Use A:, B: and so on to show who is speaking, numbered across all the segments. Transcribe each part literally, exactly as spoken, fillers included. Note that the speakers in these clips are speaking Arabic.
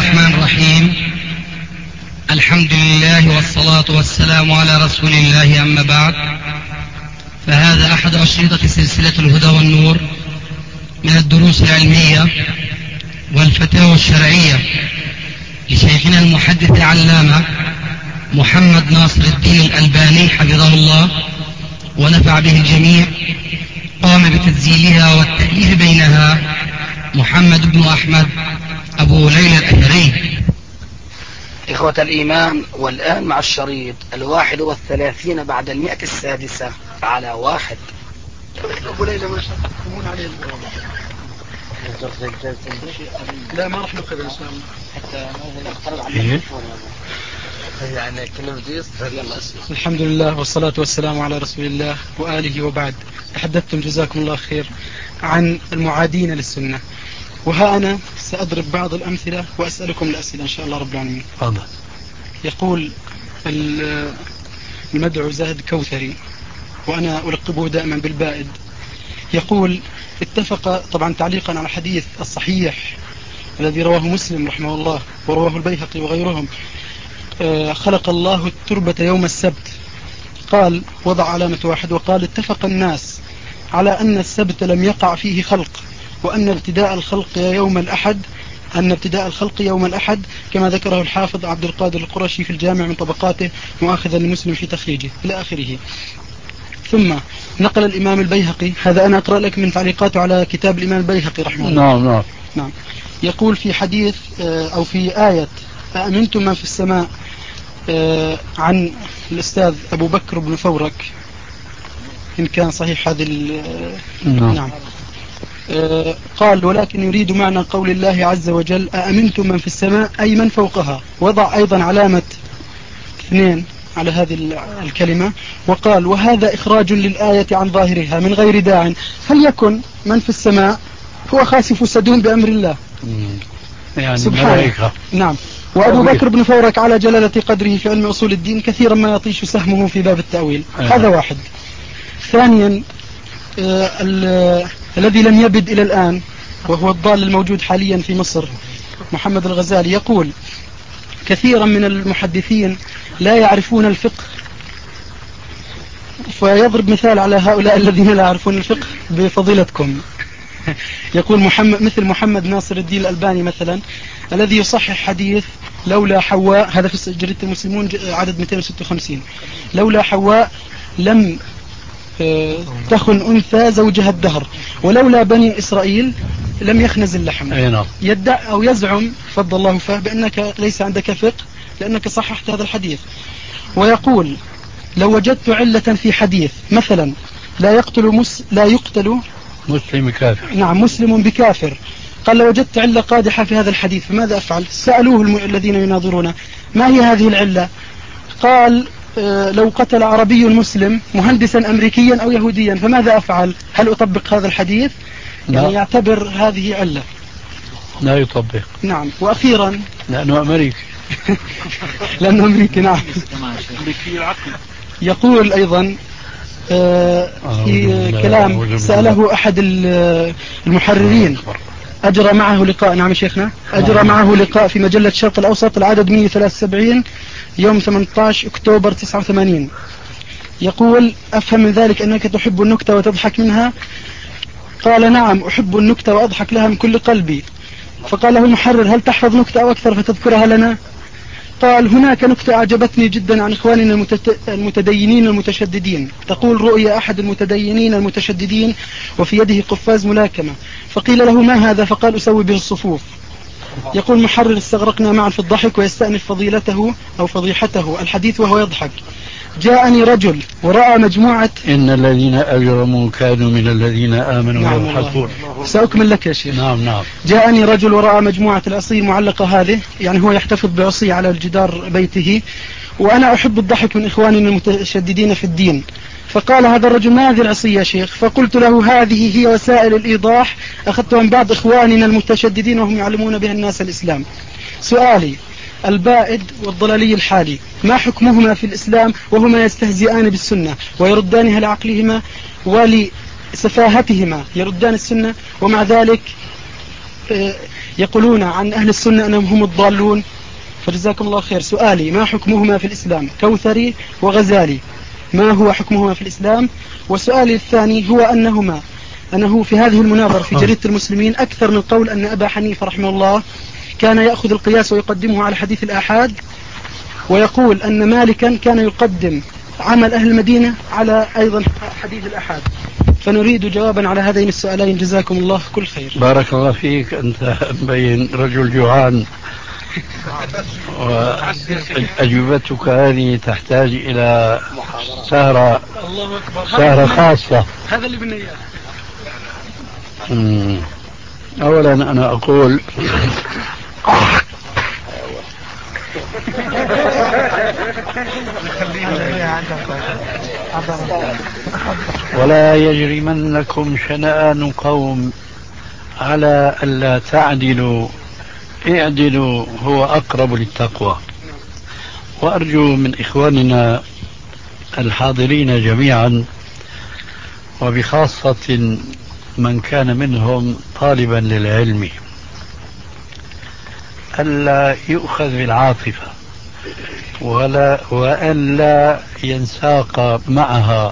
A: الرحمن الرحيم. الحمد لله والصلاة والسلام على رسول الله، أما بعد، فهذا أحد أشرطة سلسلة الهدى والنور من الدروس العلمية والفتاوى الشرعية لشيخنا المحدث العلامة محمد ناصر الدين الألباني حفظه الله ونفع به الجميع. قام بتسجيلها والتأليف بينها محمد بن أحمد أبو ليلى الأثري.
B: إخوة الإيمان، والآن مع الشريط الواحد والثلاثين بعد المئة السادسة على واحد. أبو ليلى ما شاء عليه. لا ما راح نأخذ إن شاء الله حتى نأخذ يعني كلمة ديس. الحمد لله والصلاة والسلام على رسول الله وآله وبعد. تحدثتم جزاكم الله خير عن المعادين للسنة، وها أنا سأضرب بعض الأمثلة وأسألكم الأسئلة إن شاء الله رب العالمين. فضل. يقول المدعو زاهد كوثري، وأنا ألقبه دائما بالبائد، يقول: اتفق، طبعا تعليقا على حديث الصحيح الذي رواه مسلم رحمه الله ورواه البيهقي وغيرهم، خلق الله التربة يوم السبت، قال وضع علامة واحد، وقال: اتفق الناس على أن السبت لم يقع فيه خلق، وأن ابتداء الخلق يوم الأحد أن ابتداء الخلق يوم الأحد، كما ذكره الحافظ عبد القادر القرشي في الجامع من طبقاته مؤاخذا لمسلم في تخريجه إلى آخره. ثم نقل الإمام البيهقي، هذا أنا أقرأ لك من تعليقاته على كتاب الإمام البيهقي رحمه الله.
C: نعم نعم
B: نعم. يقول في حديث أو في آية أأمنتم من في السماء عن الأستاذ أبو بكر بن فورك، إن كان صحيح هذا. نعم. نعم. قال: ولكن يريد معنى قول الله عز وجل أأمنتم من في السماء أي من فوقها، وضع أيضا علامة اثنين على هذه الكلمة، وقال: وهذا إخراج للآية عن ظاهرها من غير داع، فليكن من في السماء هو خاسف سدوم بأمر الله
C: يعني
B: سبحانه. نعم. وأبو بكر بن فورك على جلالة قدره في علم أصول الدين كثيرا ما يطيش سهمه في باب التأويل. هذا واحد. ثانيا، آه الذي لم يبد إلى الآن وهو الضال الموجود حاليا في مصر، محمد الغزالي، يقول: كثيرا من المحدثين لا يعرفون الفقه، فيضرب مثال على هؤلاء الذين لا يعرفون الفقه بفضيلتكم. يقول محمد مثل محمد ناصر الدين الألباني مثلا، الذي يصحح حديث لولا حواء، هذا في جريدة المسلمون عدد مئتين وستة وخمسين، لولا حواء لم تخن أنثى زوجها الدهر، ولولا بني إسرائيل لم يخنز اللحم. يدعي أو يزعم فضل الله فيه بأنك ليس عندك فقه لأنك صححت هذا الحديث. ويقول: لو وجدت علة في حديث مثلا لا يقتل مس لا يقتل
C: مسلم كافر،
B: نعم مسلم بكافر، قال: لو وجدت علة قادحة في هذا الحديث فماذا أفعل؟ سألوه الم... الذين يناظرونه: ما هي هذه العلة؟ قال: آه لو قتل عربي مسلم مهندسا أمريكيا أو يهوديا فماذا أفعل؟ هل أطبق هذا الحديث؟ لا. يعني يعتبر هذه علة.
C: لا يطبق.
B: نعم. وأخيرا
C: لأنه أمريكي
B: لأنه أمريكي. نعم. يقول أيضا آه في كلام سأله أحد المحررين، أجرى معه لقاء، نعم شيخنا، أجرى معه لقاء في مجلة الشرق الأوسط العدد مئة وثلاثة وسبعين يوم ثمانية عشر أكتوبر تسعة وثمانين. يقول: أفهم من ذلك أنك تحب النكتة وتضحك منها؟ قال: نعم أحب النكتة وأضحك لها من كل قلبي. فقال له المحرر: هل تحفظ نكتة أو أكثر فتذكرها لنا؟ قال: هناك نكتة أعجبتني جدا عن إخواننا المتدينين المتشددين، تقول: رؤيا أحد المتدينين المتشددين وفي يده قفاز ملاكمة، فقيل له: ما هذا؟ فقال: أسوي به الصفوف. يقول محرر: استغرقنا معا في الضحك، ويستأنف فضيلته أو فضيحته الحديث وهو يضحك: جاءني رجل ورأى مجموعة
C: إن الذين أجرموا كانوا من الذين آمنوا يضحكون.
B: سأكمل لك يا شيخ.
C: نعم نعم.
B: جاءني رجل ورأى مجموعة العصي المعلقة هذه، يعني هو يحتفظ بعصي على الجدار بيته، وأنا أحب الضحك من إخواننا المتشددين في الدين. فقال هذا الرجل: ما هذه العصي يا شيخ؟ فقلت له: هذه هي وسائل الإيضاح أخذتها من بعض إخواننا المتشددين وهم يعلمون بها الناس الإسلام. سؤالي: البائد والضلالي الحالي ما حكمهما في الإسلام وهما يستهزئان بالسنة ويردانها لعقلهما ولسفاهتهما، يردان السنة ومع ذلك يقولون عن أهل السنة أنهم هم الضالون، فجزاكم الله خير. سؤالي: ما حكمهما في الإسلام؟ كوثري وغزالي، ما هو حكمهما في الإسلام؟ وسؤالي الثاني هو أنهما أنه في هذه المناظرة في جريدة المسلمين أكثر من قول أن أبا حنيفة رحمه الله كان يأخذ القياس ويقدمه على حديث الآحاد، ويقول أن مالكا كان يقدم عمل أهل المدينة على أيضا حديث الآحاد. فنريد جوابا على هذين السؤالين، جزاكم الله كل خير.
C: بارك الله فيك، أنت مبين رجل جوعان، وأجوبتك هذه تحتاج إلى سهرة سهرة خاصة.
B: هذا اللي بدنا إياه.
C: أولا أنا أقول ولا يجرمنكم شنآن قوم على ألا تعدلوا اعدلوا هو أقرب للتقوى. وأرجو من إخواننا الحاضرين جميعا، وبخاصة من كان منهم طالبا للعلم، ألا يؤخذ بالعاطفة ولا وأن لا ينساق معها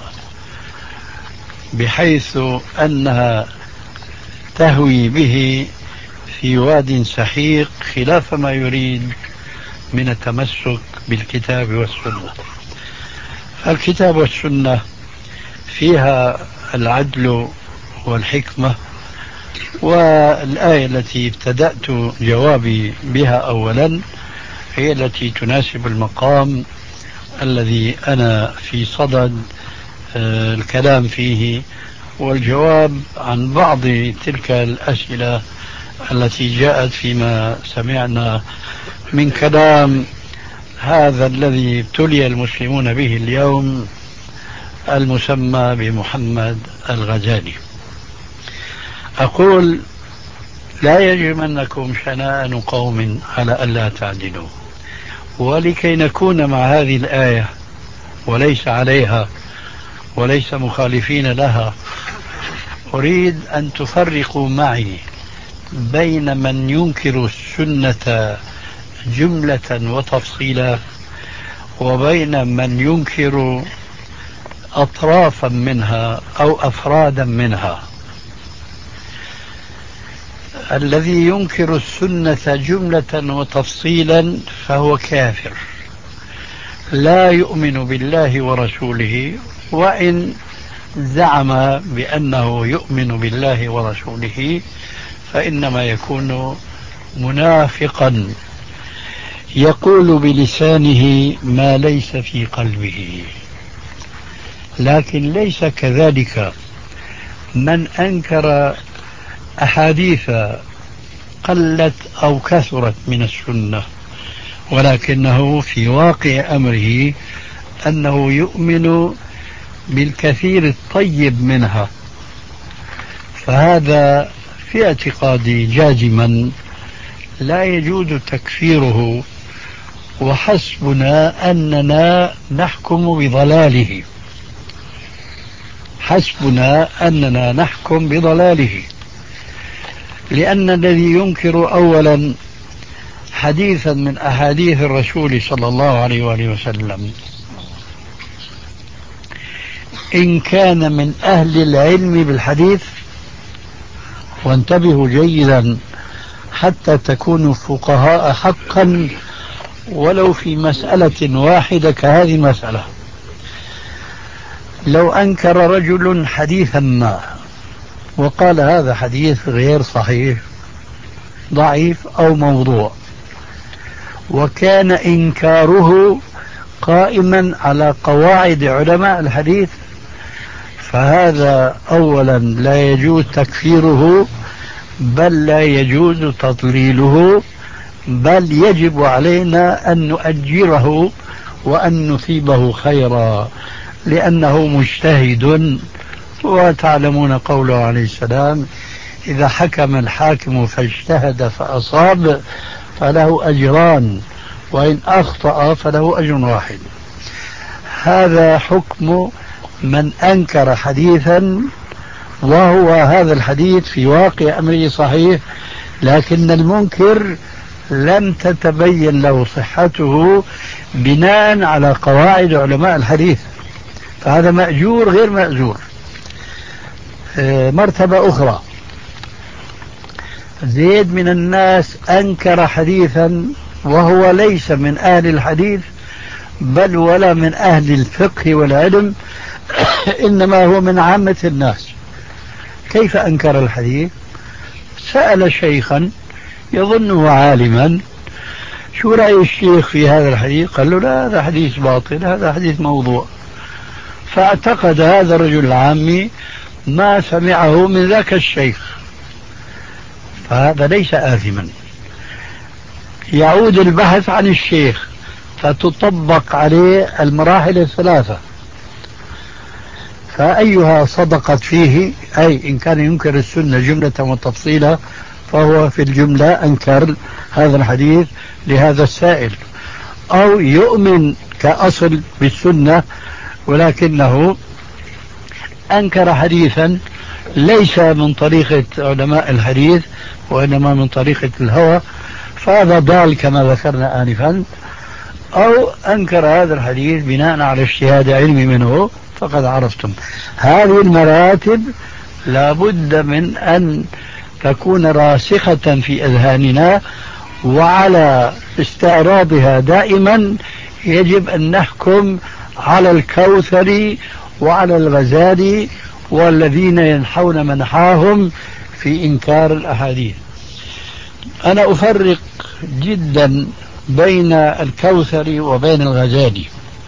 C: بحيث أنها تهوي به في واد سحيق خلاف ما يريد من التمسك بالكتاب والسنة. الكتاب والسنة فيها العدل والحكمة، والآية التي ابتدأت جوابي بها أولا هي التي تناسب المقام الذي أنا في صدد الكلام فيه والجواب عن بعض تلك الأسئلة التي جاءت فيما سمعنا من كلام هذا الذي ابتلي المسلمون به اليوم المسمى بمحمد الغزالي. أقول: لا يجرمنكم شنآن قوم على ألا تعدلوا. ولكي نكون مع هذه الآية وليس عليها وليس مخالفين لها، أريد أن تفرقوا معي بين من ينكر السنة جملة وتفصيلا وبين من ينكر أطرافا منها أو أفرادا منها. الذي ينكر السنة جملة وتفصيلا فهو كافر لا يؤمن بالله ورسوله، وإن زعم بأنه يؤمن بالله ورسوله فإنما يكون منافقا يقول بلسانه ما ليس في قلبه. لكن ليس كذلك من أنكر أحاديث قلت أو كثرت من السنة، ولكنه في واقع أمره أنه يؤمن بالكثير الطيب منها، فهذا في اعتقادي جازما لا يجوز تكفيره، وحسبنا أننا نحكم بضلاله حسبنا أننا نحكم بضلاله لأن الذي ينكر أولا حديثا من أحاديث الرسول صلى الله عليه وآله وسلم إن كان من أهل العلم بالحديث، وانتبهوا جيدا حتى تكونوا فقهاء حقا ولو في مسألة واحدة كهذه المسألة. لو أنكر رجل حديثا ما وقال هذا حديث غير صحيح ضعيف أو موضوع، وكان إنكاره قائما على قواعد علماء الحديث، فهذا أولا لا يجوز تكفيره، بل لا يجوز تضليله، بل يجب علينا أن نؤجره وأن نثيبه خيرا لأنه مجتهد. وتعلمون قوله عليه السلام: إذا حكم الحاكم فاجتهد فأصاب فله أجران وإن أخطأ فله أجر واحد. هذا حكم من أنكر حديثا وهو هذا الحديث في واقع أمره صحيح، لكن المنكر لم تتبين له صحته بناء على قواعد علماء الحديث، فهذا مأجور غير مأجور. مرتبة أخرى، زيد من الناس أنكر حديثا وهو ليس من أهل الحديث بل ولا من أهل الفقه والعلم، إنما هو من عامة الناس. كيف أنكر الحديث؟ سأل شيخا يظنه عالما: شو رأي الشيخ في هذا الحديث؟ قال له: لا، هذا حديث باطل، هذا حديث موضوع. فاعتقد هذا الرجل العامي ما سمعه من ذاك الشيخ، فهذا ليس آثما. يعود البحث عن الشيخ فتطبق عليه المراحل الثلاثة، فأيها صدقت فيه، أي إن كان ينكر السنة جملة وتفصيلا فهو في الجملة أنكر هذا الحديث لهذا السائل، أو يؤمن كأصل بالسنة ولكنه أنكر حديثا ليس من طريقة علماء الحديث وإنما من طريقة الهوى، فهذا ضال كما ذكرنا آنفا، أو أنكر هذا الحديث بناء على اجتهاد علمي منه. فقد عرفتم هذه المراتب لابد من أن تكون راسخة في أذهاننا، وعلى استعراضها دائما يجب أن نحكم على الكوثري وعلى الغزالي والذين ينحون منحاهم في إنكار الأحاديث. أنا أفرق جدا بين الكوثري وبين الغزالي.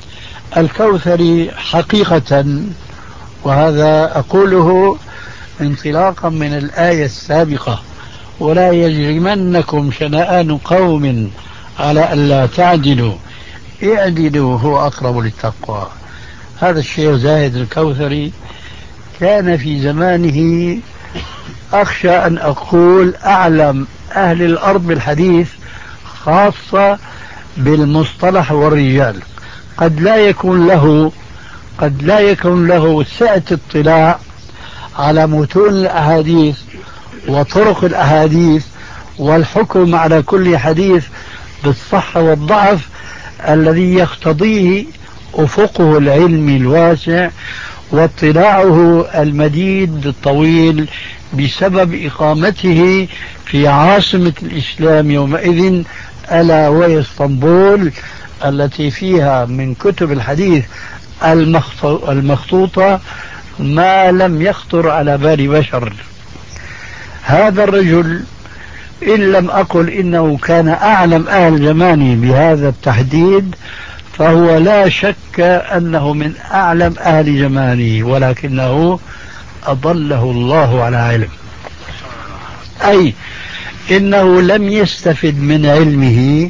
C: الكوثري حقيقة، وهذا أقوله انطلاقا من الآية السابقة: ولا يجرمنكم شنآن قوم على ألا تعدلوا اعدلوا هو أقرب للتقوى. هذا الشيخ زاهد الكوثري كان في زمانه أخشى أن أقول أعلم أهل الأرض بالحديث، خاصة بالمصطلح والرجال. قد لا يكون له قد لا يكون له سعة اطلاع على متون الأحاديث وطرق الأحاديث والحكم على كل حديث بالصحة والضعف الذي يقتضيه أفقه العلمي الواسع واطلاعه المديد الطويل بسبب إقامته في عاصمة الإسلام يومئذ، ألا وهي اسطنبول، التي فيها من كتب الحديث المخطوطة ما لم يخطر على بال بشر. هذا الرجل إن لم أقل إنه كان أعلم أهل زمانه بهذا التحديد، فهو لا شك أنه من أعلم أهل زمانه، ولكنه أضله الله على علم، أي إنه لم يستفد من علمه.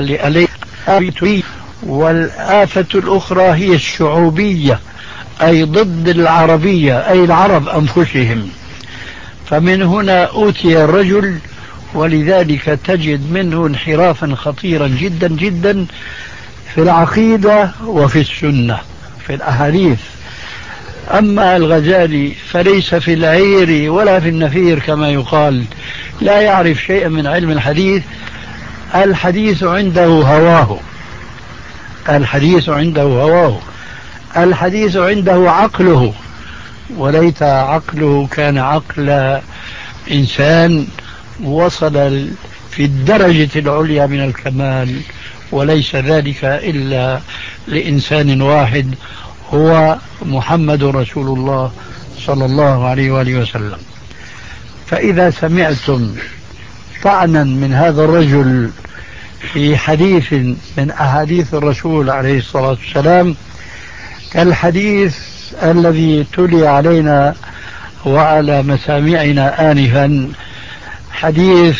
C: والآفة الأخرى هي الشعوبية، أي ضد العربية، أي العرب أنفسهم. فمن هنا أوتي الرجل، ولذلك تجد منه انحرافا خطيرا جدا جدا في العقيدة وفي السنة في الأحاديث. أما الغزالي فليس في العير ولا في النفير كما يقال، لا يعرف شيئا من علم الحديث. الحديث عنده هواه الحديث عنده هواه الحديث عنده عقله، وليت عقله كان عقل إنسان وصل في الدرجة العليا من الكمال، وليس ذلك إلا لإنسان واحد هو محمد رسول الله صلى الله عليه وآله وسلم. فإذا سمعتم طعنا من هذا الرجل في حديث من أحاديث الرسول عليه الصلاة والسلام كالحديث الذي تلي علينا وعلى مسامعنا آنفا، حديث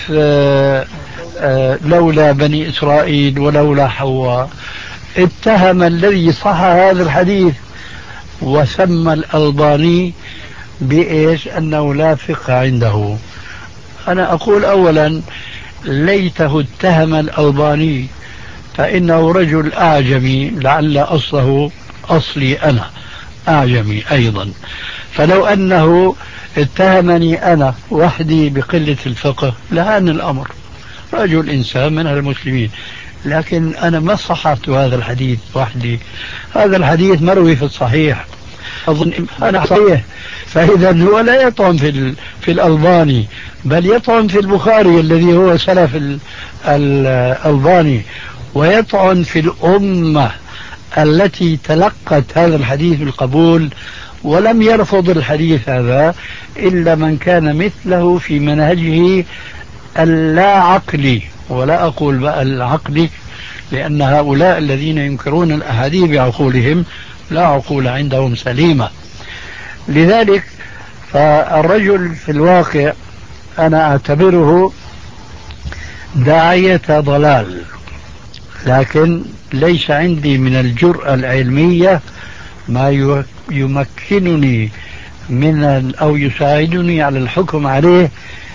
C: لولا بني إسرائيل ولولا حواء، اتهم الذي صح هذا الحديث وسمى الألباني بإيش؟ أنه لا فقه عنده. أنا أقول أولا ليته اتهم الألباني، فإنه رجل أعجمي، لعل أصله أصلي أنا أعجمي أيضا، فلو أنه اتهمني أنا وحدي بقلة الفقه لهان الأمر، رجل إنسان من المسلمين، لكن أنا ما صححت هذا الحديث وحدي، هذا الحديث مروي في الصحيح، أظن أنا صحيح، فإذا هو لا يطعن في في الألباني، بل يطعن في البخاري الذي هو سلف الألباني، ويطعن في الأمة التي تلقت هذا الحديث بالقبول ولم يرفض الحديث هذا إلا من كان مثله في منهجه اللا عقلي، ولا أقول بقى العقلي لأن هؤلاء الذين ينكرون الأحاديث بعقولهم لا عقول عندهم سليمة. لذلك فالرجل في الواقع أنا أعتبره داعية ضلال، لكن ليس عندي من الجرأة العلمية ما يمكنني من أو يساعدني على الحكم عليه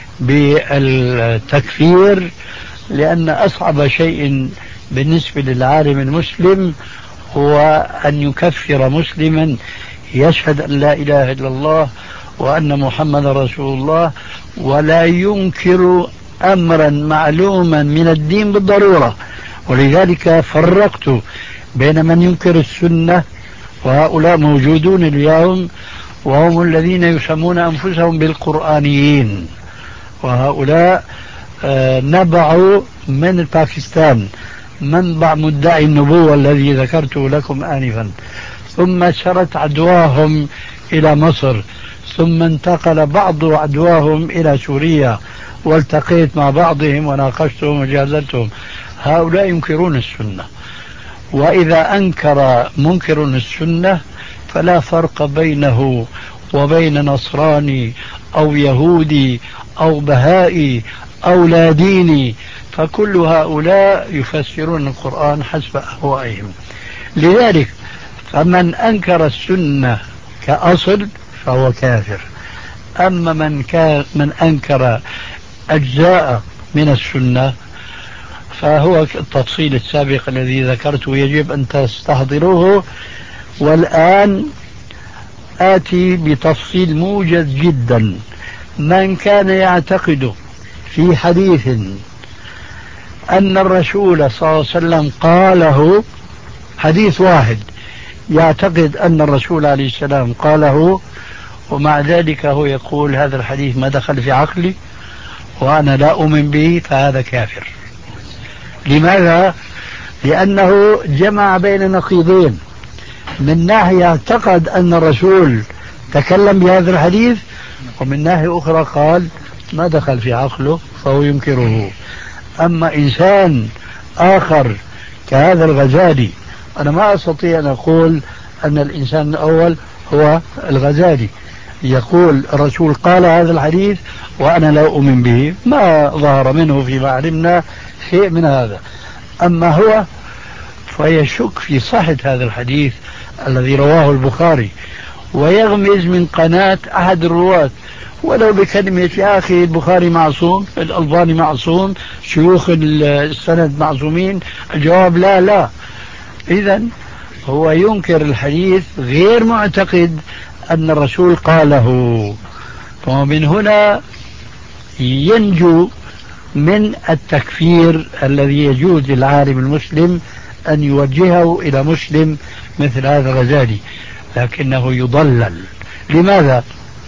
C: بالتكفير، لأن أصعب شيء بالنسبة للعالم المسلم هو أن يكفر مسلما يشهد أن لا إله إلا الله وأن محمد رسول الله ولا ينكر أمرا معلوما من الدين بالضرورة. ولذلك فرقت بين من ينكر السنة، وهؤلاء موجودون اليوم وهم الذين يسمون أنفسهم بالقرآنيين، وهؤلاء نبعوا من باكستان، منبع مدعي النبوة الذي ذكرته لكم آنفا، ثم سرت عدواهم إلى مصر، ثم انتقل بعض عدواهم إلى سوريا، والتقيت مع بعضهم وناقشتهم وجادلتهم. هؤلاء ينكرون السنة، وإذا أنكر منكر السنة فلا فرق بينه وبين نصراني أو يهودي أو بهائي أو لا ديني، فكل هؤلاء يفسرون القرآن حسب أهوائهم. لذلك فمن أنكر السنة كأصل فهو كافر، أما من كان من أنكر أجزاء من السنة فهو التفصيل السابق الذي ذكرته يجب أن تستحضروه. والآن آتي بتفصيل موجز جدا. من كان يعتقد في حديث أن الرسول صلى الله عليه وسلم قاله، حديث واحد يعتقد أن الرسول عليه السلام قاله، ومع ذلك هو يقول هذا الحديث ما دخل في عقلي وأنا لا أؤمن به، فهذا كافر. لماذا؟ لأنه جمع بين نقيضين، من ناحية اعتقد أن الرسول تكلم بهذا الحديث، ومن ناحية أخرى قال ما دخل في عقله فهو ينكره. أما إنسان آخر كهذا الغزالي، أنا ما أستطيع أن أقول أن الإنسان الأول هو الغزالي، يقول الرسول قال هذا الحديث وأنا لا أؤمن به، ما ظهر منه فيما علمنا شيء من هذا. أما هو فيشك في صحة هذا الحديث الذي رواه البخاري، ويغمز من قناة أحد الرواة ولو بكلمة يا أخي البخاري معصوم، الألباني معصوم، شيوخ السند معصومين. الجواب لا لا. إذن هو ينكر الحديث غير معتقد أن الرسول قاله، ومن هنا ينجو من التكفير الذي يجوز للعالم المسلم أن يوجهه إلى مسلم مثل هذا الغزالي، لكنه يضلل. لماذا؟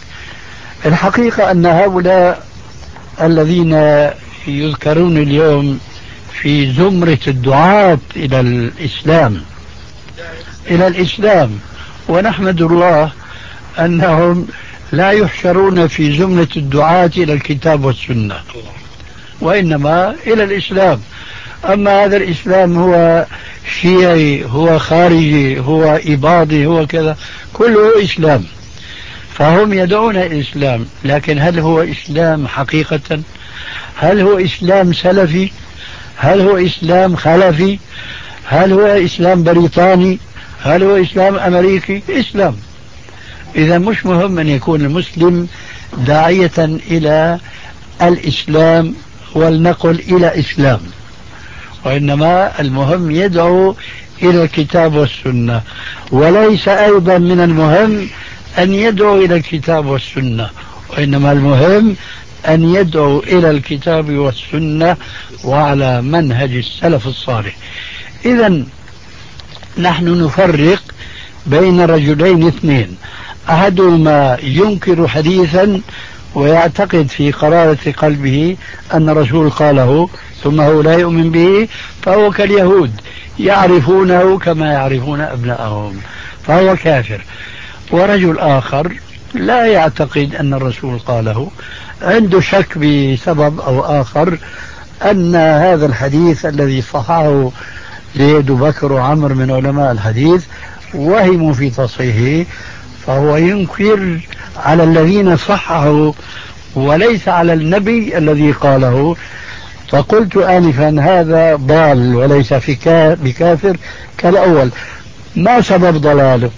C: الحقيقة أن هؤلاء الذين يذكرون اليوم في زمرة الدعاة إلى الإسلام إلى الإسلام ونحمد الله أنهم لا يحشرون في زمرة الدعاة إلى الكتاب والسنة، وإنما إلى الإسلام. أما هذا الإسلام هو شيعي، هو خارجي، هو إباضي، هو كذا، كله إسلام. فهم يدعون الإسلام، لكن هل هو إسلام حقيقة؟ هل هو إسلام سلفي؟ هل هو إسلام خلفي؟ هل هو إسلام بريطاني؟ هل هو إسلام أمريكي؟ إسلام. إذا مش مهم أن يكون المسلم داعية إلى الإسلام والنقل إلى إسلام، وإنما المهم يدعو إلى الكتاب والسنة. وليس أيضا من المهم أن يدعو إلى الكتاب والسنة وإنما المهم أن يدعو إلى الكتاب والسنة وعلى منهج السلف الصالح. إذن نحن نفرق بين رجلين اثنين، أحدهما ينكر حديثا ويعتقد في قرارة قلبه أن الرسول قاله ثم هو لا يؤمن به، فهو كاليهود يعرفونه كما يعرفون أبنائهم، فهو كافر. ورجل آخر لا يعتقد أن الرسول قاله، عنده شك بسبب أو آخر أن هذا الحديث الذي صححه زيد بكر وعمر من علماء الحديث وهموا في تصحيحه، فهو ينكر على الذين صححوا وليس على النبي الذي قاله. فقلت آنفا هذا ضال وليس في بكافر كالأول. ما سبب ضلاله؟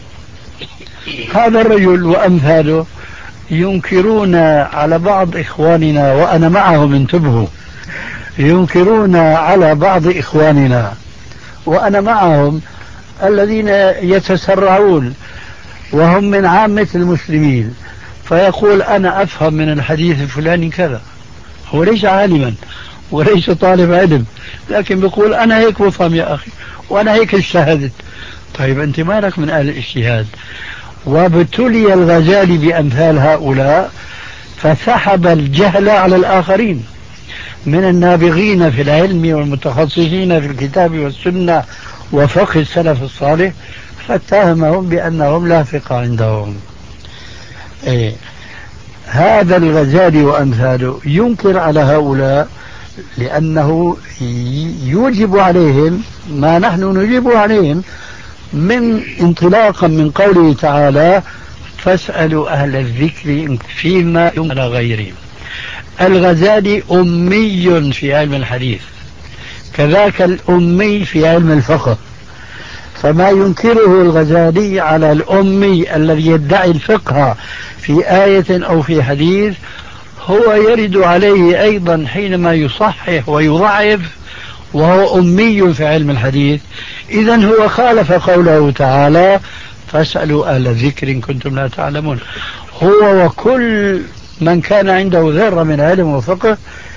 C: هذا الرجل وأمثاله ينكرون على بعض إخواننا، وأنا معهم انتبهوا، ينكرون على بعض إخواننا وأنا معهم الذين يتسرعون وهم من عامة المسلمين، فيقول أنا أفهم من الحديث الفلاني كذا، هو ليس عالما وليس طالب علم، لكن بيقول أنا هيك بفهم يا أخي وأنا هيك اجتهدت. طيب أنت مالك من أهل الاجتهاد؟ وابتلي الغزالي بأمثال هؤلاء فسحب الجهل على الآخرين من النابغين في العلم والمتخصصين في الكتاب والسنة وفقه السلف الصالح، فاتهمهم بأنهم لا فقه عندهم. إيه. هذا الغزالي وأمثاله ينكر على هؤلاء لأنه يوجب عليهم ما نحن نجيب عليهم من انطلاقا من قوله تعالى فاسألوا أهل الذكر فيما على غيرهم. الغزالي أمي في علم الحديث، كذاك الأمي في علم الفقه، فما ينكره الغزالي على الأمي الذي يدعي الفقه في آية أو في حديث هو يرد عليه أيضا حينما يصحح ويضعف وهو أمي في علم الحديث. إذن هو خالف قوله تعالى فاسألوا أهل الذكر إن كنتم لا تعلمون. هو وكل من كان عنده ذرة من علم وفقه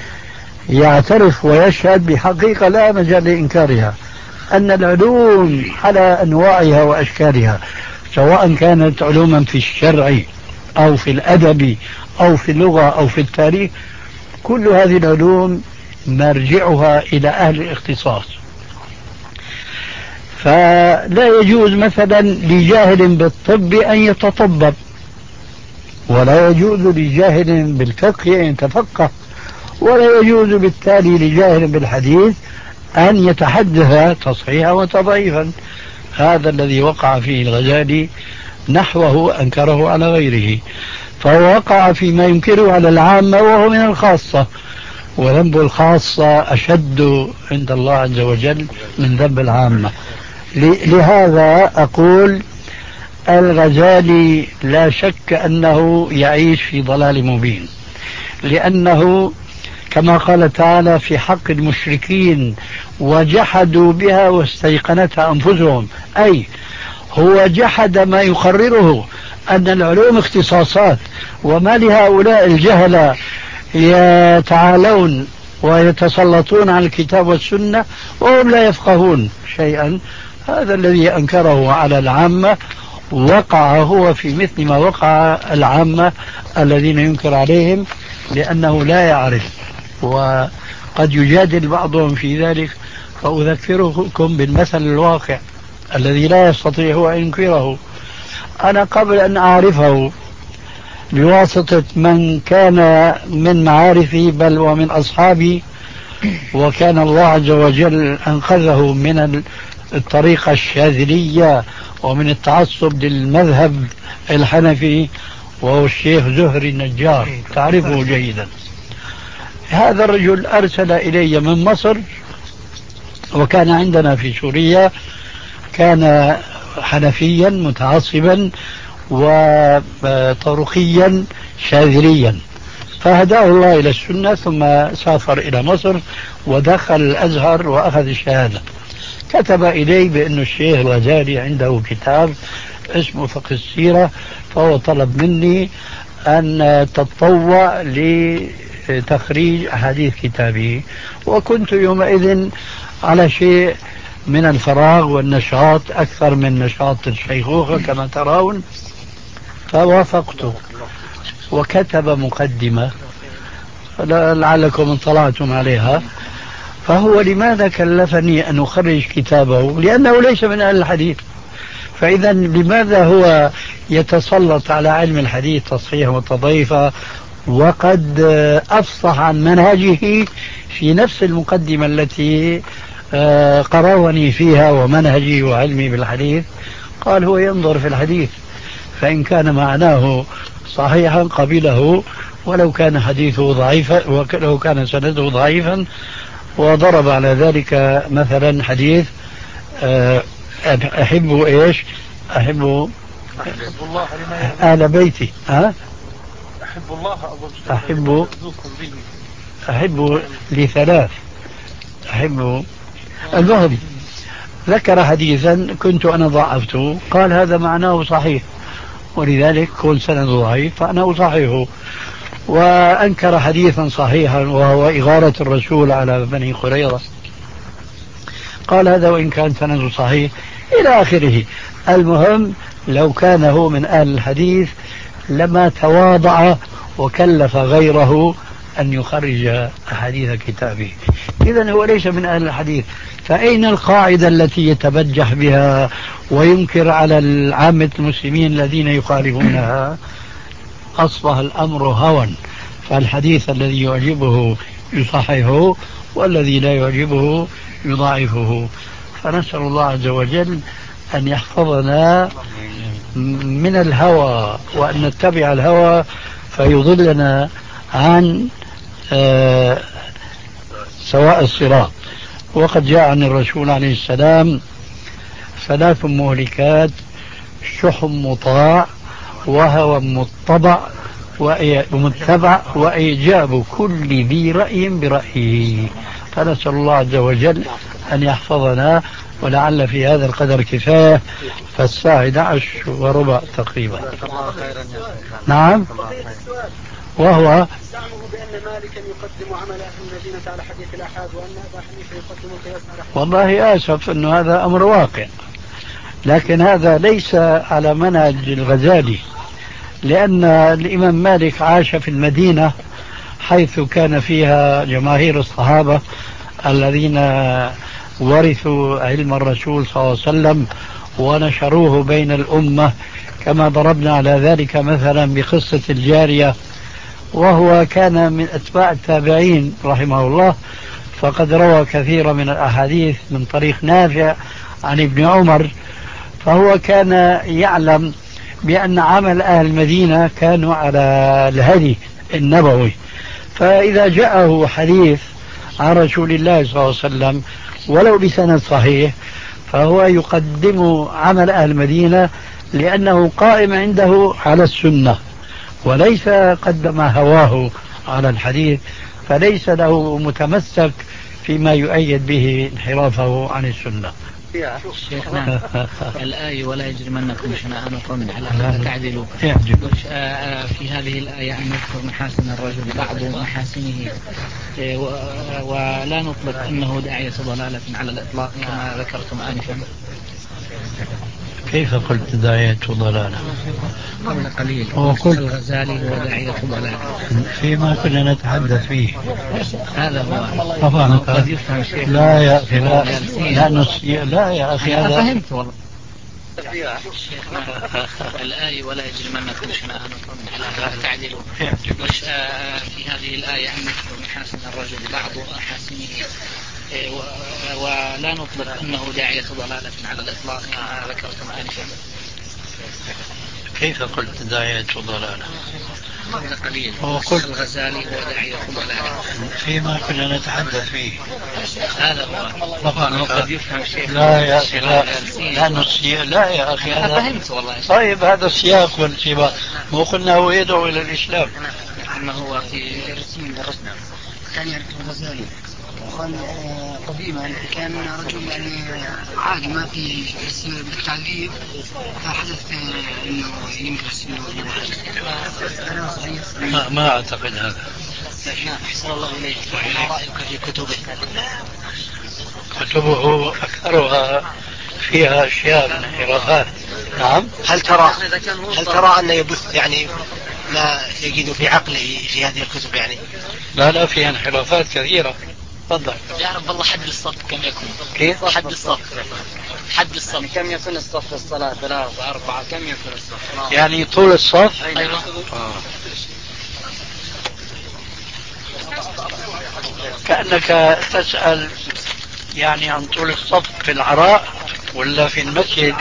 C: يعترف ويشهد بحقيقة لا مجال لإنكارها أن العلوم على أنواعها وأشكالها، سواء كانت علوما في الشرع أو في الأدب أو في اللغة أو في التاريخ، كل هذه العلوم مرجعها إلى أهل الاختصاص. فلا يجوز مثلا لجاهل بالطب أن يتطبب، ولا يجوز لجاهل بالفقه أن يتفقه، ولا يجوز بالتالي لجاهل بالحديث أن يتحدث تصحيحا وتضعيفا. هذا الذي وقع فيه الغزالي نحوه أنكره على غيره، فهو وقع فيما ينكره على العامة وهو من الخاصة، وذنب الخاصة أشد عند الله عز وجل من ذنب العامة. لهذا أقول الغزالي لا شك أنه يعيش في ضلال مبين، لأنه كما قال تعالى في حق المشركين وجحدوا بها واستيقنتها أنفسهم، أي هو جحد ما يقرره أن العلوم اختصاصات، وما لهؤلاء الجهلة يتعالون ويتسلطون على الكتاب والسنة وهم لا يفقهون شيئا. هذا الذي أنكره على العامة وقع هو في مثل ما وقع العامة الذين ينكر عليهم لأنه لا يعرف، وقد يجادل بعضهم في ذلك. فأذكركم بالمثل الواقع الذي لا يستطيع هو أن ينكره. أنا قبل أن أعرفه بواسطة من كان من معارفي بل ومن أصحابي، وكان الله عز وجل أنقذه من الطريقة الشاذلية ومن التعصب للمذهب الحنفي، وهو الشيخ زهري النجار، تعرفه جيدا. هذا الرجل أرسل إلي من مصر، وكان عندنا في سوريا، كان حنفيا متعصبا وطرقيا شاذليا، فهداه الله إلى السنة، ثم سافر إلى مصر ودخل الأزهر وأخذ الشهادة. كتب إلي بأن الشيخ الغزالي عنده كتاب اسمه فقه السيرة، فهو طلب مني أن تتطوع لتخريج أحاديث كتابه، وكنت يومئذ على شيء من الفراغ والنشاط أكثر من نشاط الشيخوخة كما ترون، فوافقته وكتب مقدمة لعلكم اطلعتم عليها. فهو لماذا كلفني أن أخرج كتابه؟ لأنه ليس من أهل الحديث. فإذا لماذا هو يتسلط على علم الحديث تصحيحا وتضعيفا وقد أفصح عن منهجه في نفس المقدمة التي قروني فيها ومنهجي وعلمي بالحديث؟ قال هو ينظر في الحديث، فإن كان معناه صحيحا قبله ولو كان حديثه ضعيفا ولو كان سنده ضعيفا. وضرب على ذلك مثلا حديث أحب إيش أحب أهل بيتي ها أحب الله أحب أحب لثلاث أحب المهم. ذكر حديثا كنت أنا ضعفته، قال هذا معناه صحيح ولذلك كون سند ضعيف فأنا أصححه. وأنكر حديثا صحيحا وهو إغارة الرسول على بني قريظة، قال هذا وإن كان سنده صحيح إلى آخره. المهم لو كان هو من أهل الحديث لما تواضع وكلف غيره أن يخرج أحاديث كتابه. إذن هو ليس من أهل الحديث. فأين القاعدة التي يتبجح بها وينكر على العامة المسلمين الذين يخالفونها؟ أصبح الأمر هوى، فالحديث الذي يعجبه يصححه والذي لا يعجبه يضاعفه. فنسأل الله عز وجل أن يحفظنا من الهوى وأن نتبع الهوى فيضلنا عن آه سواء الصراط. وقد جاء عن الرسول عليه السلام ثلاث مهلكات: شح مطاع وهوى متبع ومتبع وإيجاب كل ذي رأي برأيه. فنسأل الله عز وجل أن يحفظنا، ولعل في هذا القدر كفاية، فالساعة أحد عشر وربع تقريبا. نعم. وهو
B: زعمه بأن مالكا يقدم عمل أهل المدينة على حديث الآحاد وأن أبا حنيفة يقدم القياس على حديث.
C: والله آسف أنه هذا أمر واقع، لكن هذا ليس على منهج الغزالي، لأن الإمام مالك عاش في المدينة حيث كان فيها جماهير الصحابة الذين ورثوا علم الرسول صلى الله عليه وسلم ونشروه بين الأمة، كما ضربنا على ذلك مثلا بقصة الجارية، وهو كان من أتباع التابعين رحمه الله، فقد روى كثيرا من الأحاديث من طريق نافع عن ابن عمر. فهو كان يعلم بأن عمل أهل المدينة كانوا على الهدي النبوي، فإذا جاءه حديث عن رسول الله صلى الله عليه وسلم ولو بسند صحيح فهو يقدم عمل أهل المدينة لأنه قائم عنده على السنة وليس قدم هواه على الحديث، فليس له متمسك فيما يؤيد به انحرافه عن السنة.
A: شيخنا الآية ولا يجرمنكم شنآن قوم على ألا تعدلوا، في هذه الآية أن نذكر محاسن الرجل بعض محاسنه ولا نطلق أنه داعية ضلالة على الإطلاق كما ذكرتم آنفا.
C: كيف قلت داعية ضلالة؟
A: قبل قليل
C: وقلت
A: الغزالي هو داعية ضلالة
C: فيما كنا نتحدث فيه.
A: هذا هو
C: طبعا
A: قد يفهم شيء.
C: لا يا أخي لا, لا, نصي... لا يا أخي هذا
A: فهمت والله. الآية ولا يجرمنكم شنآن قوم على ألا تعدلوا، في هذه الآية أن نذكر محاسن الرجل بعض محاسنه ولا نطلق أنه داعية ضلالة على الإطلاق كما ذكرتم آنفا.
C: كيف قلت داعية ضلالة؟
A: قبل قليل
C: وقلت
A: الغزالي هو داعية ضلالة
C: فيما كنا نتحدث فيه.
A: هذا هو
C: طبعا
A: قد يفهم شيء.
C: لا يا أخي لا, لا نصي... لا يا أخي هذا
A: فهمت والله.
C: طيب هذا السياق والسباق، مو قلنا هو يدعو إلى الإسلام.
A: ما هو في رسم الرسم كان يعرف الغزالي
B: شيوخا قديما كان رجل يعني عادي ما في بس بالتعذيب حدث انه ينكس انه صحيح.
C: ما, ما اعتقد هذا.
A: نعم أحسن الله إليك. ما رأيك في كتبه؟
C: كتبه أكثرها فيها أشياء من انحرافات. نعم.
D: هل ترى هل ترى أن يبث يعني ما يجد في عقله في هذه الكتب يعني؟
C: لا لا فيها انحرافات كثيرة. تفضل.
A: يعرف والله حد الصف كم يكون؟
C: كيف؟
A: حد الصف. حد الصف
D: يعني كم يكون الصف في الصلاة؟ ثلاثة أربعة كم يكون الصف؟
C: يعني طول الصف؟
A: أيوة.
C: آه. كأنك تسأل يعني عن طول الصف في العراء ولا في المسجد؟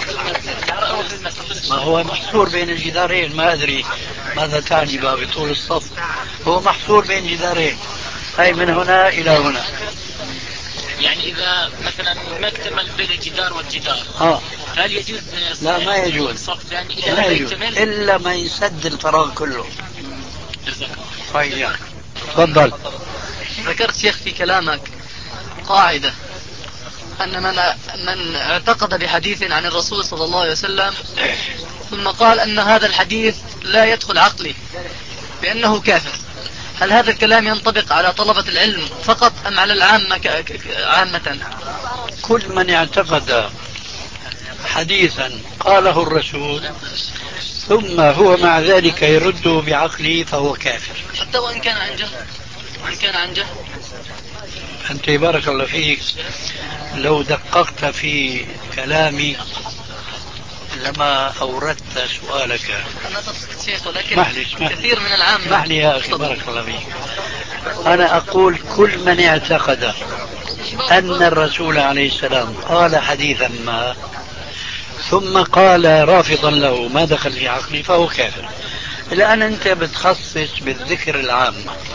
C: ما هو محصور بين الجدارين. ما أدري ماذا تعني بطول الصف. هو محصور بين جدارين أي من هنا إلى هنا.
A: يعني إذا مثلا ما اكتمل بين الجدار والجدار
C: آه.
A: هل يجوز؟
C: لا ما يجوز.
A: الصف يعني إذا
C: لا
A: لا
C: يجوز
A: يكتمل
C: إلا ما يسد الفراغ كله. طيب تفضل.
E: ذكرت شيخ في كلامك قاعدة أن من, من اعتقد بحديث عن الرسول صلى الله عليه وسلم ثم قال أن هذا الحديث لا يدخل عقلي بأنه كافر، هل هذا الكلام ينطبق على طلبة العلم فقط أم على العامة عامة؟
C: كل من اعتقد حديثا قاله الرسول ثم هو مع ذلك يرده بعقله فهو كافر
E: حتى وإن كان عن جهل. وإن كان عن جهل.
C: أنت بارك الله فيك لو دققت في كلامي لما أوردت سؤالك.
E: أنا تفصيل شيخ ولكن
C: محلش محلش.
E: كثير من العام
C: محلي يا أخي بارك الله فيك. أنا أقول كل من اعتقد أن الرسول عليه السلام قال حديثا ما ثم قال رافضا له ما دخل في عقلي فهو كافر. الآن أنت بتخصص بالذكر العام،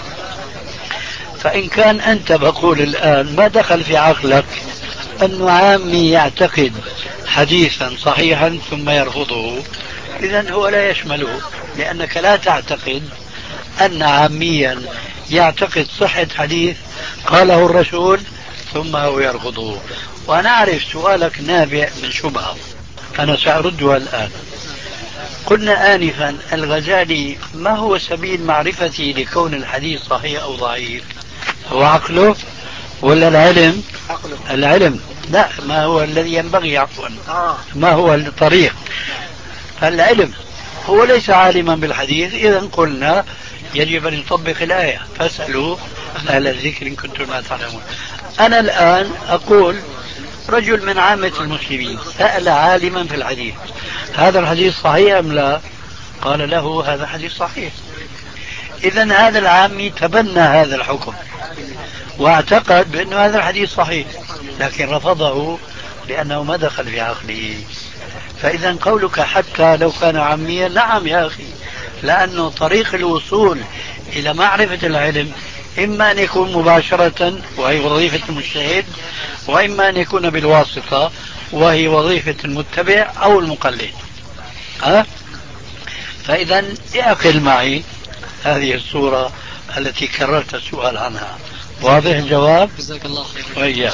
C: فإن كان أنت بقول الآن ما دخل في عقلك أنه عامي يعتقد حديثا صحيحا ثم يرفضه، إذن هو لا يشمله، لأنك لا تعتقد أن عاميا يعتقد صحة حديث قاله الرسول ثم هو يرفضه. وأنا أعرف سؤالك نابع من شبهة أنا سأردها الآن. قلنا آنفا الغزالي ما هو سبيل معرفتي لكون الحديث صحيح أو ضعيف؟ هو عقله ولا العلم؟ العلم. لا، ما هو الذي ينبغي عفوا ما هو الطريق؟ العلم. هو ليس عالما بالحديث، إذا قلنا يجب أن يطبق الآية فاسألوا أهل الذكر إن كنتم لا تعلمون. أنا الآن أقول رجل من عامة المسلمين سأل عالما في الحديث هذا الحديث صحيح أم لا؟ قال له هذا حديث صحيح. إذن هذا العامي تبنى هذا الحكم واعتقد بأن هذا الحديث صحيح، لكن رفضه لأنه ما دخل في عقله. فإذا قولك حتى لو كان عاميا، نعم يا أخي، لأنه طريق الوصول إلى معرفة العلم إما أن يكون مباشرة وهي وظيفة المجتهد، وإما أن يكون بالواسطة وهي وظيفة المتبع أو المقلد. ها؟ فإذا اعقل معي هذه الصورة التي كررت السؤال عنها. واضح الجواب؟
E: جزاك الله خير.
C: وإياك.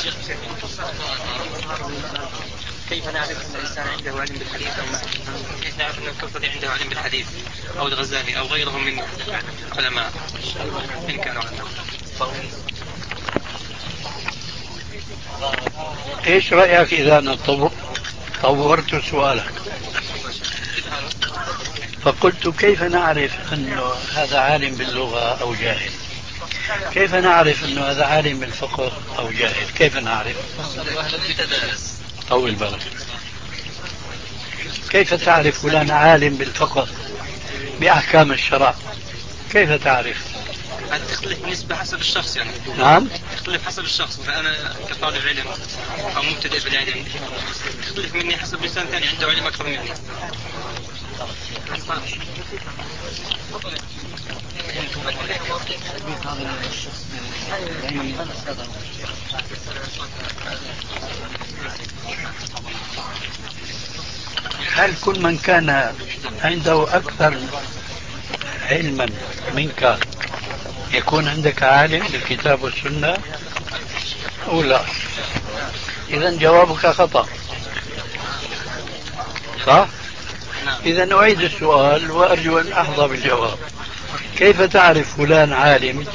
D: كيف نعرف أن الإنسان عنده علم بالحديث أو ما؟ كيف نعرف أن الكفر عنده علم بالحديث أو الغزالي أو غيرهم من علماء إن كانوا علماء؟
C: إيش رأيك إذا أنا طورت سؤالك فقلت كيف نعرف أنه هذا عالم باللغة أو جاهل؟ كيف نعرف أنه هذا عالم بالفقه أو جاهل؟ كيف نعرف؟ طول بالك. كيف تعرف فلان عالم بالفقه بأحكام الشرع؟ كيف تعرف؟
D: تختلف بالنسبة حسب الشخص يعني.
C: نعم.
D: تختلف حسب الشخص. فأنا كطالب علم أو مبتدئ بالعلم تختلف مني حسب إنسان ثاني عنده علم أكثر مني.
C: هل كل من كان عنده أكثر علما منك يكون عندك عالم بالكتاب والسنة؟ لا؟ إذا جوابك خطأ، صح؟ إذا أعيد السؤال وأرجو أن أحظى بالجواب. كيف تعرف فلان عالم؟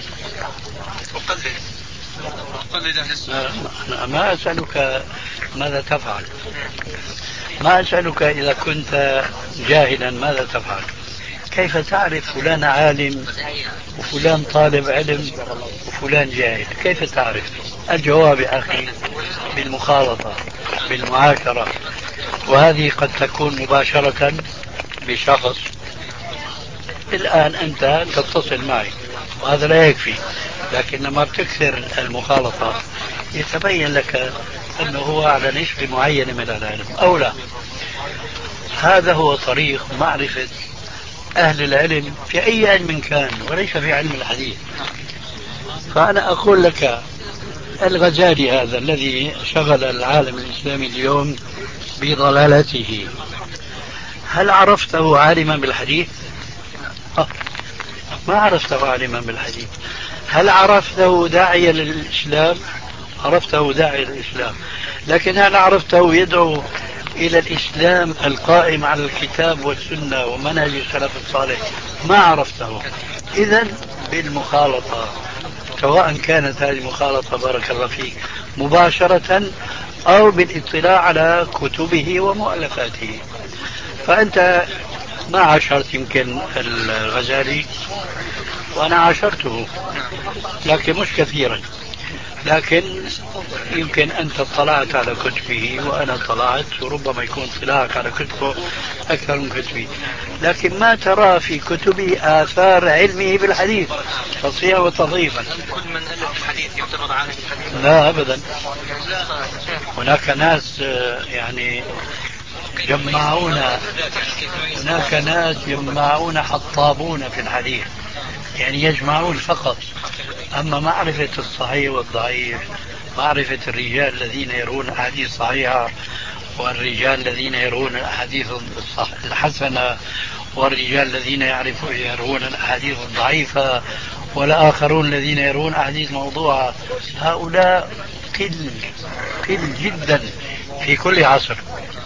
D: أقلد أقلد أهل السنة.
C: أنا ما أسألك ماذا تفعل، ما أسألك إذا كنت جاهلا ماذا تفعل. كيف تعرف فلان عالم وفلان طالب علم وفلان جاهل؟ كيف تعرف؟ الجواب يا أخي بالمخالطة، بالمعاشرة، وهذه قد تكون مباشرة بشخص. الآن أنت تتصل معي وهذا لا يكفي، لكن لما بتكثر المخالطة يتبين لك أنه هو على نسبة معينة من العلم أو لا. هذا هو طريق معرفة أهل العلم في أي علم كان وليس في علم الحديث. فأنا أقول لك الغزالي هذا الذي شغل العالم الإسلامي اليوم بضلالته، هل عرفته عالما بالحديث؟ أه. ما عرفته عالما بالحديث. هل عرفته داعيا للإسلام؟ عرفته داعيا للإسلام، لكن هل عرفته يدعو إلى الإسلام القائم على الكتاب والسنة ومنهج السلف الصالح؟ ما عرفته. إذن بالمخالطة، سواء كانت هذه المخالطة بارك الله فيك مباشرة أو بالاطلاع على كتبه ومؤلفاته. فأنت ما عاشرت يمكن الغزالي وأنا عاشرته، لكن مش كثيرا، لكن يمكن أنت اطلعت على كتبه وأنا اطلعت، وربما يكون اطلاعك على كتبه أكثر من كتبي، لكن ما ترى في كتبه آثار علمه بالحديث تصحيحا وتضعيفا.
D: كل من ألف الحديث يعتبر عالم الحديث؟
C: لا أبدا. هناك ناس يعني يجمعون، هناك ناس يجمعون حطابون في الحديث، يعني يجمعون فقط. أما معرفة الصحيح والضعيف، معرفة الرجال الذين يرون أحاديث صحيحة والرجال الذين يرون الأحاديث الحسنة والرجال الذين يعرفون يرون الأحاديث الضعيفة والآخرون الذين يرون أحاديث موضوعة، هؤلاء قل قل جدا في كل عصر.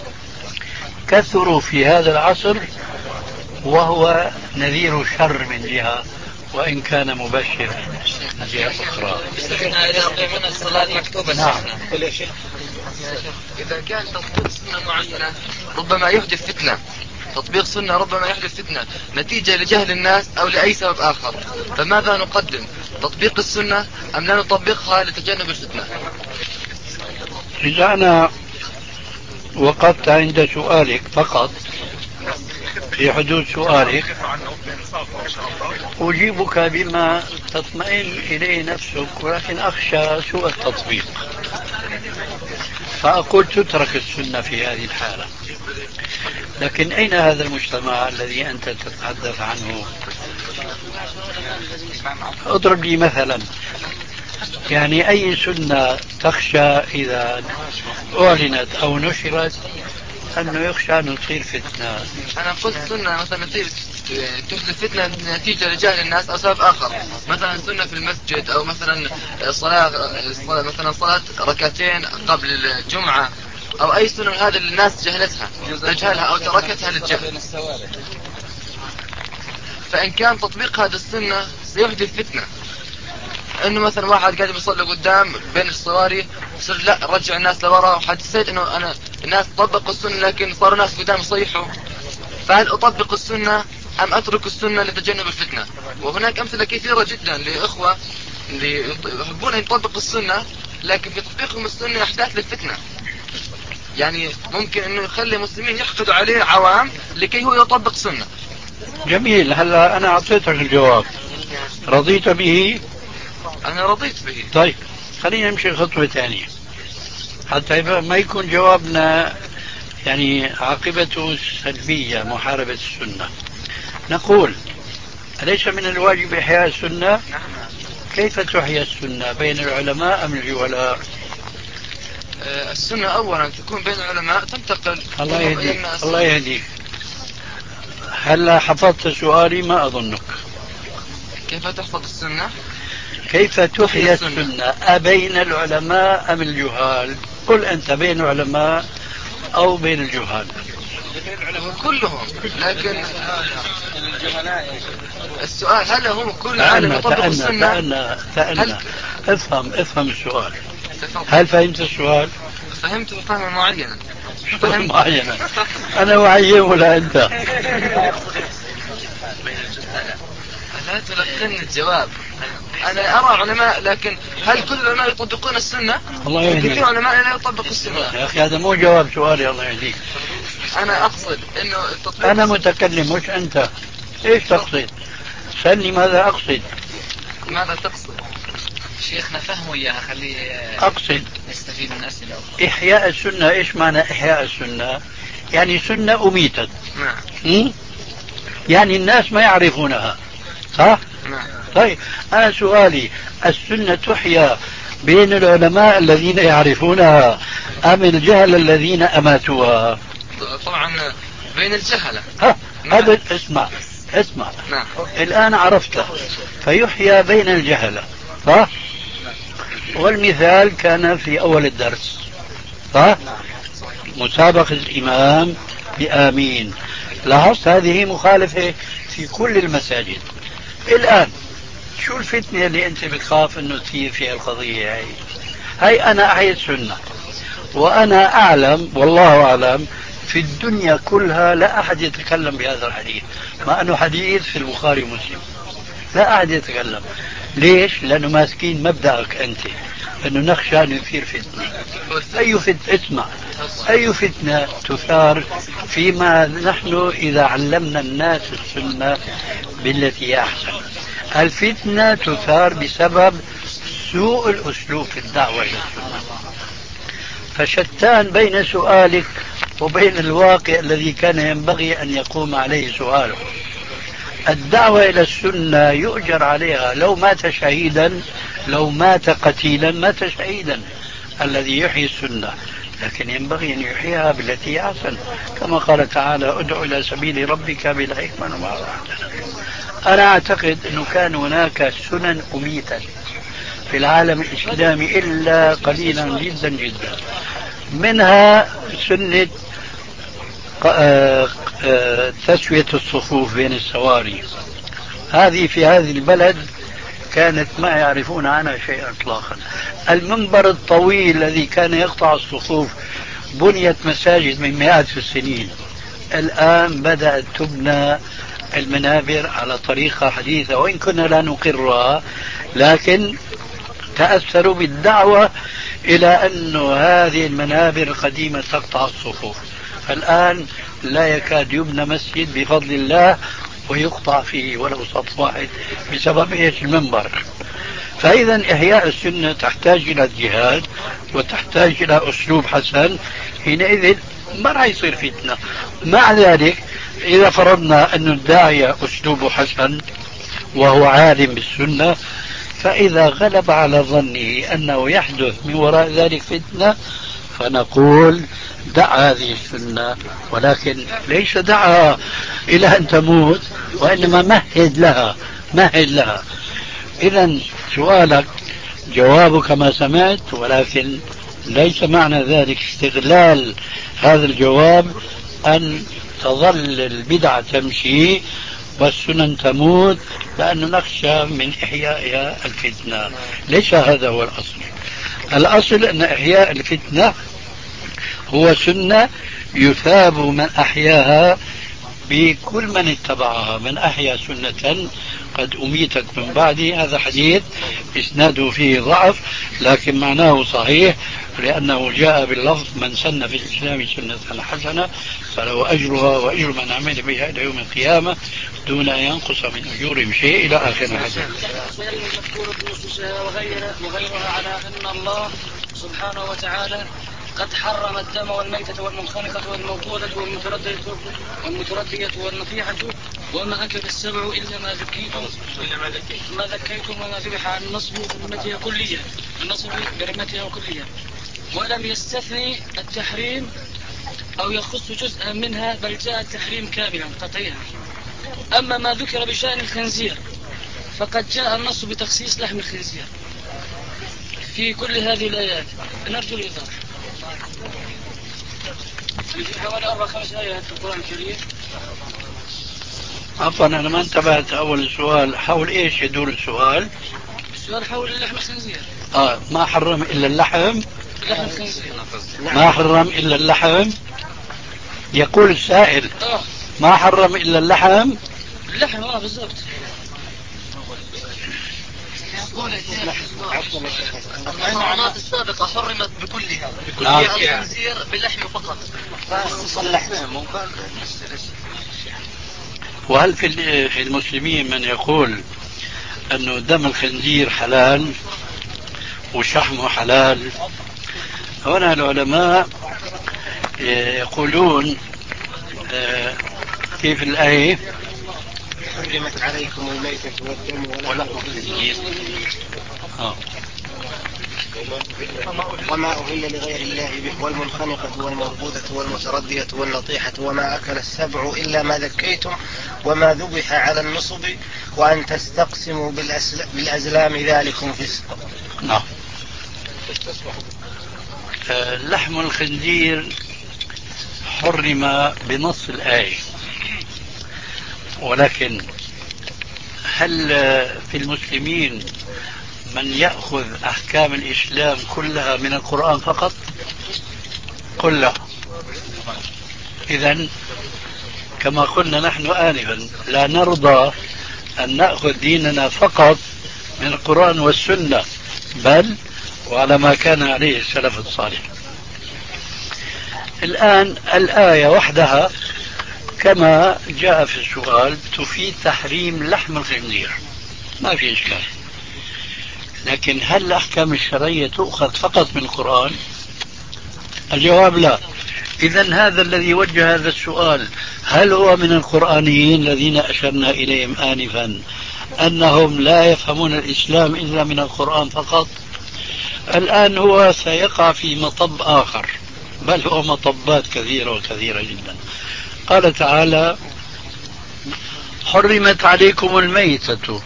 C: كثروا في هذا العصر وهو نذير شر من جهة، وإن كان مبشر من جهة أخرى.
E: من الصلاة مكتوبة.
C: نعم.
E: إذا كان تطبيق سنة معينة ربما يحدث فتنة، تطبيق سنة ربما يحدث فتنة نتيجة لجهل الناس أو لأي سبب آخر، فماذا نقدم؟ تطبيق السنة أم لا نطبقها لتجنب الفتنة؟
C: إذا أنا وقفت عند سؤالك فقط، في حدود سؤالك أجيبك بما تطمئن إليه نفسك، ولكن أخشى سوء التطبيق، فأقول تترك السنة في هذه الحالة. لكن أين هذا المجتمع الذي أنت تتحدث عنه؟ اضرب لي مثلا، يعني أي سنة تخشى إذا أعلنت أو نشرت أنه يخشى أن تصير فتنة؟
E: أنا قلت سنة مثلا تحدث فتنة نتيجة لجهل الناس أو سبب آخر، مثلا سنة في المسجد، أو مثلا صلاة مثلا صلاة ركعتين قبل الجمعة، أو أي سنة من هذا اللي الناس جهلتها تجهلها أو تركتها للجهل. فإن كان تطبيق هذا السنة سيحدث فتنة، انه مثلا واحد قاعد يصلي قدام بين الصواري يصير لا رجع الناس لورا، وحسيت انه انا الناس طبقوا السنه لكن صاروا ناس قدام يصيحوا، فهل اطبق السنه ام اترك السنه لتجنب الفتنه؟ وهناك امثله كثيره جدا لاخوه اللي يحبون ان يطبقوا السنه لكن في تطبيقهم السنه احداث للفتنه، يعني ممكن انه يخلي المسلمين يحقدوا عليه عوام لكي هو يطبق سنه.
C: جميل. هلا انا اعطيتك الجواب، رضيت به؟
E: أنا رضيت به.
C: طيب خلينا نمشي خطوة ثانية حتى ما يكون جوابنا يعني عاقبته سلبية، محاربة السنة. نقول أليس من الواجب إحياء السنة؟ كيف تحيا السنة؟ بين العلماء أم الجهلاء؟
E: أه السنة أولا تكون بين العلماء تنتقل.
C: الله يهديك الله يهديك. هلا حفظت سؤالي؟ ما أظنك.
E: كيف تحفظ السنة؟
C: كيف تحيا السنة أبين العلماء أم الجهال؟ قل أنت بين العلماء أو بين الجهال؟
F: بين العلماء كلهم، لكن السؤال هل هم كل عالم يطبق السنة؟
C: تأنى تأنى افهم افهم السؤال. هل فهمت السؤال؟
F: فهمت فهما معينا.
C: معينا أنا وعيه ولا أنت؟
F: لا تلقني الجواب. أنا أرى علماء، لكن هل كل العلماء يطبقون السنة؟
C: الله يهديك.
F: كثير علماء لا يطبقوا السنة.
C: يا أخي هذا مو جواب سؤالي، الله يهديك.
F: أنا أقصد إنه
C: أنا متكلم مش أنت. إيش تقصد؟ سألني ماذا أقصد.
F: ماذا تقصد؟
A: شيخنا فهموا إياها، خليه
C: أقصد
A: نستفيد من أسئلة
C: أخرى. إحياء السنة. إيش معنى إحياء السنة؟ يعني سنة أميتت.
F: نعم.
C: يعني الناس ما يعرفونها، صح؟
F: نعم.
C: طيب أنا سؤالي، السنة تحيا بين العلماء الذين يعرفونها أم الجهل الذين أماتوها؟
F: طبعا بين الجهلة.
C: هذا اسمع اسمع.
F: نعم.
C: الآن عرفت، فيحيا بين الجهلة، صح؟ والمثال كان في أول الدرس، صح؟ مسابقة الإمام بآمين. لاحظت هذه مخالفة في كل المساجد. الآن شو الفتنة اللي أنت بتخاف أنه تصير فيها القضية هاي؟ هاي أنا أحيي السنة، وأنا أعلم والله أعلم في الدنيا كلها لا أحد يتكلم بهذا الحديث، مع أنه حديث في البخاري ومسلم. لا أحد يتكلم. ليش؟ لأنه ماسكين مبدأك أنت، أنه نخشى أن يثير فتنة. أي فتنة؟ اسمع، أي فتنة تثار فيما نحن إذا علمنا الناس السنة بالتي هي أحسن؟ الفتنة تثار بسبب سوء الأسلوب في الدعوة إلى السنة. فشتان بين سؤالك وبين الواقع الذي كان ينبغي أن يقوم عليه سؤاله. الدعوة إلى السنة يؤجر عليها، لو مات شهيدا، لو مات قتيلا مات شهيدا الذي يحيي السنة، لكن ينبغي أن يحييها بالتي أحسن، كما قال تعالى ادع إلى سبيل ربك بالحكمة والموعظة الحسنة. أنا أعتقد أنه كان هناك سنن أميتة في العالم الإسلامي إلا قليلا جدا جدا، منها سنة تسوية الصفوف بين السواري. هذه في هذه البلد كانت ما يعرفون عنها شيئا اطلاقا. المنبر الطويل الذي كان يقطع الصفوف بنيت مساجد من مئات السنين. الآن بدأت تبنى المنابر على طريقة حديثة، وإن كنا لا نقرها، لكن تأثروا بالدعوة إلى أن هذه المنابر القديمة تقطع الصفوف. فالآن لا يكاد يبنى مسجد بفضل الله ويقطع فيه ولو صف واحد بسبب ايش؟ المنبر. فإذا إحياء السنة تحتاج إلى الجهاد وتحتاج إلى أسلوب حسن، حينئذ ما راح يصير فتنة. مع ذلك إذا فرضنا أن الداعية أسلوبه حسن وهو عالم بالسنة، فإذا غلب على ظنه أنه يحدث من وراء ذلك فتنة فنقول دع هذه السنة، ولكن ليس دعها إلى أن تموت، وإنما مهد لها مهد لها. إذا سؤالك جوابك كما سمعت، ولكن ليس معنى ذلك استغلال هذا الجواب أن تظل البدعة تمشي والسنن تموت لأنه نخشى من إحيائها الفتنة. ليس هذا هو الأصل. الأصل أن إحياء الفتنة هو سنة يثاب من أحياها بكل من اتبعها. من أحيا سنة قد أميتت من بعدي، هذا حديث إسناده فيه ضعف لكن معناه صحيح، لأنه جاء باللفظ من سن في الإسلام سنة حسنة فله أجرها وأجر من عمل بها إلى يوم القيامة دون أن ينقص من أجورهم شيء إلى آخر الحديث.
G: وغيرها على أن الله سبحانه وتعالى قد حرم الدم والميتة والمنخنقة والموقوذة والمتردية والمتردية والنطيحة وما أكل السبع إلا ما ذكيتم ما ذكيتم وما ذبح عن النصب برمتها كلية النصب برمتها كلية، ولم يستثني التحريم أو يخص جزءا منها، بل جاء التحريم كاملا قطعيا. أما ما ذكر بشأن الخنزير فقد جاء النص بتخصيص لحم الخنزير في كل هذه الآيات، نرجو الإيضاح. في حوالي أربع خمس آيات في القرآن الكريم.
C: عفوا أنا ما انتبهت أول السؤال، حول إيش يدور السؤال؟
G: السؤال حول لحم الخنزير.
C: آه ما حرم إلا اللحم؟
G: لحم الخنزير
C: ما حرم إلا اللحم؟ يقول السائل
G: آه.
C: ما حرم إلا اللحم؟
G: اللحم اه بالضبط.
E: المحرمات السابقة حرمت بكلها
C: نعم.
E: الخنزير باللحم فقط.
C: وهل في المسلمين من يقول أنه دم الخنزير حلال وشحمه حلال؟ هنا العلماء يقولون كيف الآية؟
H: حرمت عليكم الميتة والدم ولحم الخنزير وما أهل لغير الله به والمنخنقة والموقوذة والمتردية والنطيحة وما أكل السبع إلا ما ذكيتم وما ذبح على النصب وأن تستقسموا بالأزلام ذلكم فسق.
C: نعم. لحم الخنزير حرم بنص الآية، ولكن هل في المسلمين من يأخذ أحكام الإسلام كلها من القرآن فقط؟ كلها. إذن كما قلنا نحن آنفا لا نرضى أن نأخذ ديننا فقط من القرآن والسنة، بل وعلى ما كان عليه السلف الصالح. الآن الآية وحدها كما جاء في السؤال تفيد تحريم لحم الخنزير، ما في إشكال. لكن هل الأحكام الشرعية تؤخذ فقط من القرآن؟ الجواب لا. إذن هذا الذي وجه هذا السؤال هل هو من القرآنيين الذين أشرنا إليهم آنفا أنهم لا يفهمون الإسلام إلا من القرآن فقط؟ الآن هو سيقع في مطب آخر، بل هو مطبات كثيرة وكثيرة جدا. قال تعالى حرمت عليكم الميتة.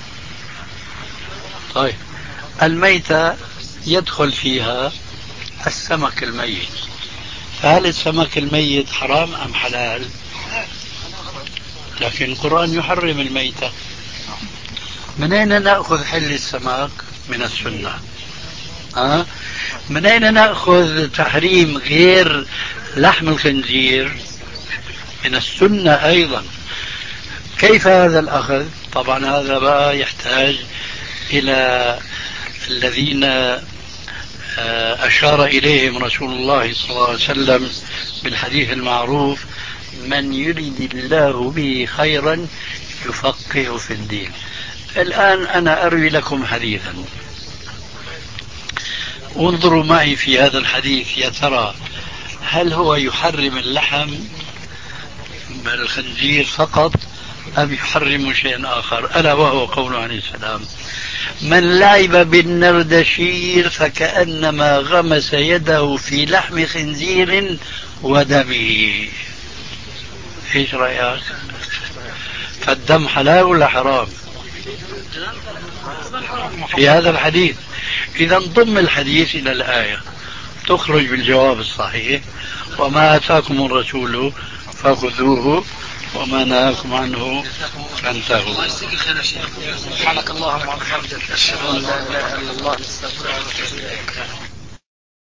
C: طيب الميتة يدخل فيها السمك الميت، فهل السمك الميت حرام أم حلال؟ لكن القرآن يحرم الميتة. من أين نأخذ حل السمك؟ من السنة. أه؟ من أين نأخذ تحريم غير لحم الخنزير؟ من السنة أيضا. كيف هذا الأخذ؟ طبعا هذا بقى يحتاج إلى الذين أشار إليهم رسول الله صلى الله عليه وسلم بالحديث المعروف من يريد الله به خيرا يفقهه في الدين. الآن أنا أروي لكم حديثا، انظروا معي في هذا الحديث يا ترى هل هو يحرم اللحم الخنزير فقط أم يحرم شيئا آخر؟ ألا وهو قوله عليه السلام من لعب بالنردشير فكأنما غمس يده في لحم خنزير ودمه. ايش رأيك؟ فالدم حلال ولا حرام في هذا الحديث؟ إذا ضم الحديث إلى الآية تخرج بالجواب الصحيح وما آتاكم الرسول فخذوه وما نهاكم عنه فانتهوا.
F: سبحانك اللهم وبحمدك أشهد أن لا إله إلا الله نستغفرك ونتوب إليك.